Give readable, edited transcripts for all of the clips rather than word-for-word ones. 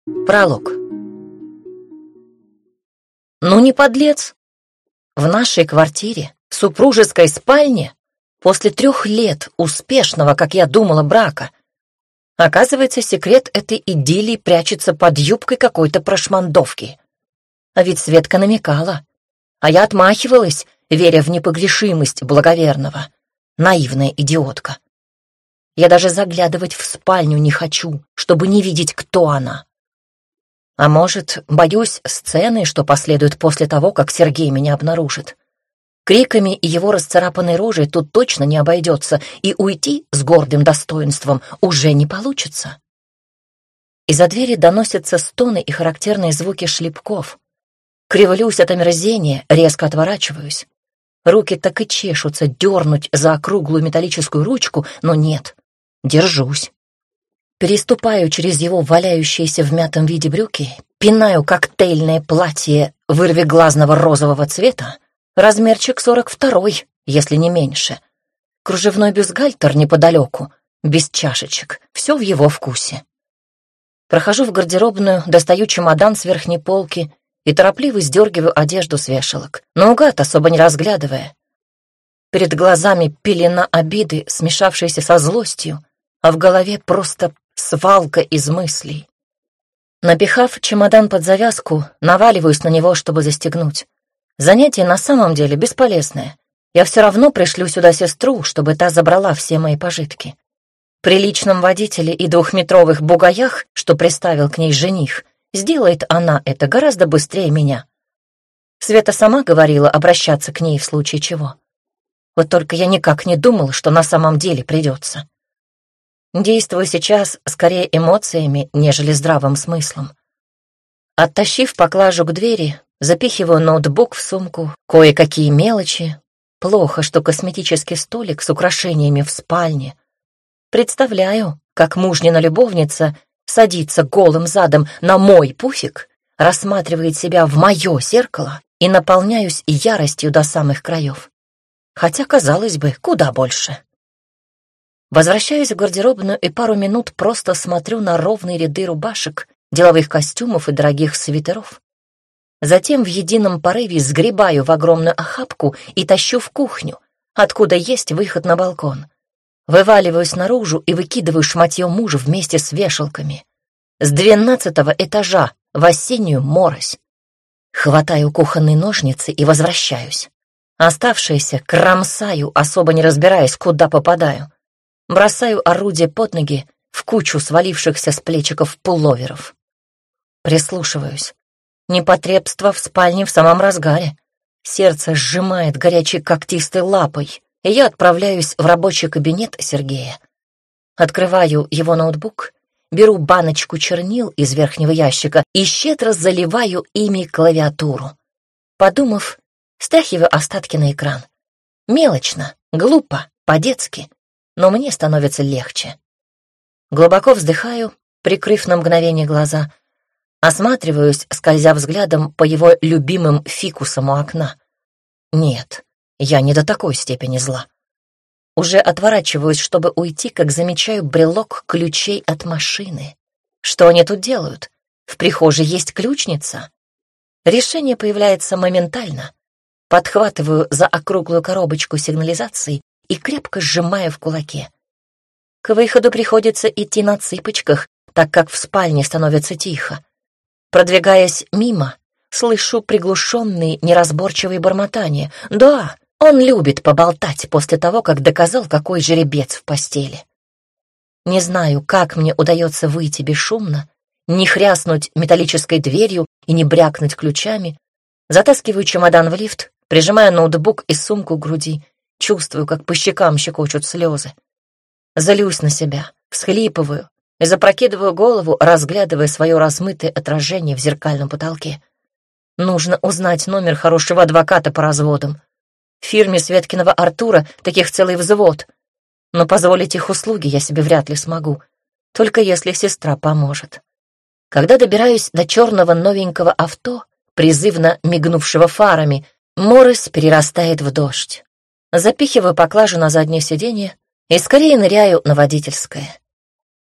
Пролог. Ну не подлец. В нашей квартире, супружеской спальне, после 3 лет успешного, как я думала, брака, оказывается, секрет этой идиллии прячется под юбкой какой-то прошмандовки. А ведь Светка намекала, а я отмахивалась, веря в непогрешимость благоверного. Наивная идиотка. Я даже заглядывать в спальню не хочу, чтобы не видеть, кто она. А может, боюсь сцены, что последует после того, как Сергей меня обнаружит. Криками и его расцарапанной рожей тут точно не обойдется, и уйти с гордым достоинством уже не получится. Из-за двери доносятся стоны и характерные звуки шлепков. Кривлюсь от омерзения, резко отворачиваюсь. Руки так и чешутся дернуть за округлую металлическую ручку, но нет, держусь. Переступаю через его валяющиеся в мятом виде брюки, пинаю коктейльное платье вырвиглазного розового цвета, размерчик 42, если не меньше. Кружевной бюстгальтер неподалеку, без чашечек, все в его вкусе. Прохожу в гардеробную, достаю чемодан с верхней полки и торопливо сдергиваю одежду с вешалок, наугад особо не разглядывая. Перед глазами пелена обиды, смешавшаяся со злостью, а в голове просто свалка из мыслей. Напихав чемодан под завязку, наваливаюсь на него, чтобы застегнуть. Занятие на самом деле бесполезное. Я все равно пришлю сюда сестру, чтобы та забрала все мои пожитки. При личном водителе и 2-метровых бугаях, что приставил к ней жених, сделает она это гораздо быстрее меня. Света сама говорила обращаться к ней в случае чего. Вот только я никак не думал, что на самом деле придется. Действую сейчас скорее эмоциями, нежели здравым смыслом. Оттащив поклажу к двери, запихиваю ноутбук в сумку, кое-какие мелочи. Плохо, что косметический столик с украшениями в спальне. Представляю, как мужнина любовница садится голым задом на мой пуфик, рассматривает себя в мое зеркало и наполняюсь яростью до самых краев. Хотя, казалось бы, куда больше. Возвращаюсь в гардеробную и пару минут просто смотрю на ровные ряды рубашек, деловых костюмов и дорогих свитеров. Затем в едином порыве сгребаю в огромную охапку и тащу в кухню, откуда есть выход на балкон. Вываливаюсь наружу и выкидываю шматье мужа вместе с вешалками. С 12-го этажа в осеннюю морось. Хватаю кухонные ножницы и возвращаюсь. Оставшиеся кромсаю, особо не разбираясь, куда попадаю. Бросаю орудие под ноги в кучу свалившихся с плечиков пуловеров. Прислушиваюсь. Непотребство в спальне в самом разгаре. Сердце сжимает горячей когтистой лапой, и я отправляюсь в рабочий кабинет Сергея. Открываю его ноутбук, беру баночку чернил из верхнего ящика и щедро заливаю ими клавиатуру. Подумав, стряхиваю остатки на экран. Мелочно, глупо, по-детски. Но мне становится легче. Глубоко вздыхаю, прикрыв на мгновение глаза, осматриваюсь, скользя взглядом по его любимым фикусам у окна. Нет, я не до такой степени зла. Уже отворачиваюсь, чтобы уйти, как замечаю брелок ключей от машины. Что они тут делают? В прихожей есть ключница. Решение появляется моментально. Подхватываю за округлую коробочку сигнализации и крепко сжимая в кулаке. К выходу приходится идти на цыпочках, так как в спальне становится тихо. Продвигаясь мимо, слышу приглушенные, неразборчивые бормотания. Да, он любит поболтать после того, как доказал, какой жеребец в постели. Не знаю, как мне удается выйти бесшумно, не хряснуть металлической дверью и не брякнуть ключами. Затаскиваю чемодан в лифт, прижимая ноутбук и сумку к груди. Чувствую, как по щекам щекочут слезы. Злюсь на себя, всхлипываю и запрокидываю голову, разглядывая свое размытое отражение в зеркальном потолке. Нужно узнать номер хорошего адвоката по разводам. В фирме Светкиного Артура таких целый взвод. Но позволить их услуги я себе вряд ли смогу, только если сестра поможет. Когда добираюсь до черного новенького авто, призывно мигнувшего фарами, морось перерастает в дождь. Запихиваю поклажу на заднее сиденье и скорее ныряю на водительское.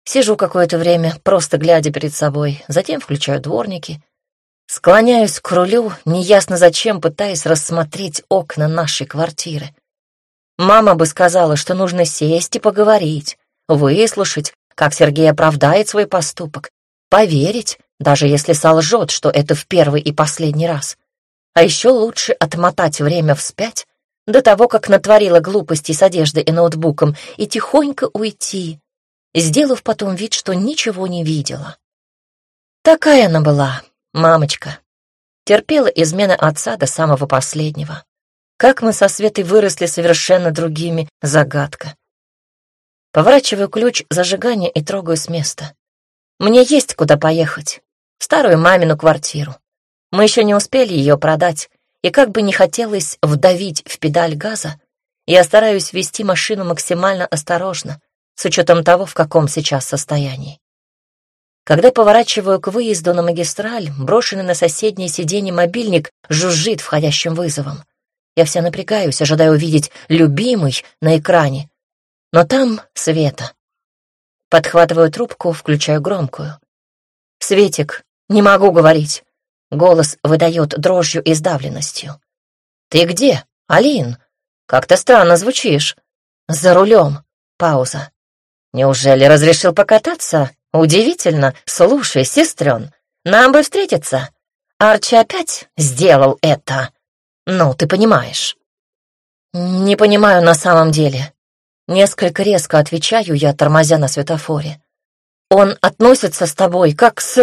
Сижу какое-то время, просто глядя перед собой, затем включаю дворники. Склоняюсь к рулю, неясно зачем, пытаясь рассмотреть окна нашей квартиры. Мама бы сказала, что нужно сесть и поговорить, выслушать, как Сергей оправдает свой поступок, поверить, даже если солжет, что это в первый и последний раз. А еще лучше отмотать время вспять, до того, как натворила глупостей с одеждой и ноутбуком, и тихонько уйти, сделав потом вид, что ничего не видела. Такая она была, мамочка. Терпела измены отца до самого последнего. Как мы со Светой выросли совершенно другими — загадка. Поворачиваю ключ зажигания и трогаю с места. Мне есть куда поехать. В старую мамину квартиру. Мы еще не успели ее продать, и как бы не хотелось вдавить в педаль газа, я стараюсь вести машину максимально осторожно, с учетом того, в каком сейчас состоянии. Когда поворачиваю к выезду на магистраль, брошенный на соседнее сиденье мобильник жужжит входящим вызовом. Я вся напрягаюсь, ожидая увидеть любимый на экране. Но там Света. Подхватываю трубку, включаю громкую. «Светик, не могу говорить». Голос выдает дрожью и сдавленностью. «Ты где, Алин? Как-то странно звучишь». «За рулем». Пауза. «Неужели разрешил покататься? Удивительно. Слушай, сестрен, нам бы встретиться. Арчи опять сделал это. Ну, ты понимаешь». «Не понимаю на самом деле». Несколько резко отвечаю я, тормозя на светофоре. «Он относится с тобой как с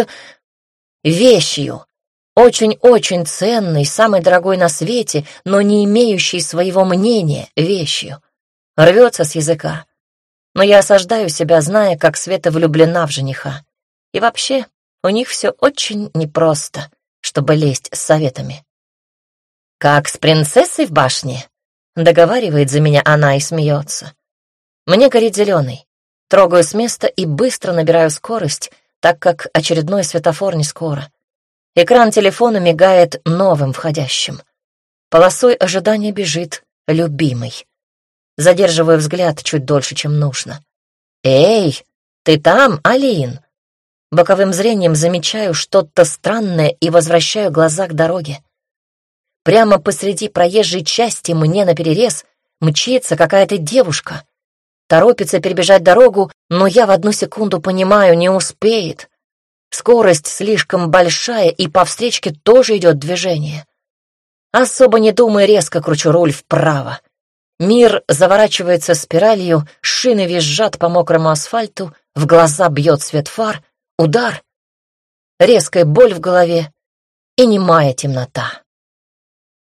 вещью. Очень-очень ценной, самой дорогой на свете, но не имеющей своего мнения вещью. Рвется с языка. Но я осаждаю себя, зная, как Света влюблена в жениха. И вообще, у них все очень непросто, чтобы лезть с советами». «Как с принцессой в башне?» — договаривает за меня она и смеется. Мне горит зеленый. Трогаю с места и быстро набираю скорость, так как очередной светофор не скоро. Экран телефона мигает новым входящим. Полосой ожидания бежит любимый. Задерживаю взгляд чуть дольше, чем нужно. «Эй, ты там, Алин?» Боковым зрением замечаю что-то странное и возвращаю глаза к дороге. Прямо посреди проезжей части мне наперерез мчится какая-то девушка. Торопится перебежать дорогу, но я в одну секунду понимаю, не успеет. Скорость слишком большая, и по встречке тоже идет движение. Особо не думая, резко кручу руль вправо. Мир заворачивается спиралью, шины визжат по мокрому асфальту, в глаза бьет свет фар, удар, резкая боль в голове и немая темнота.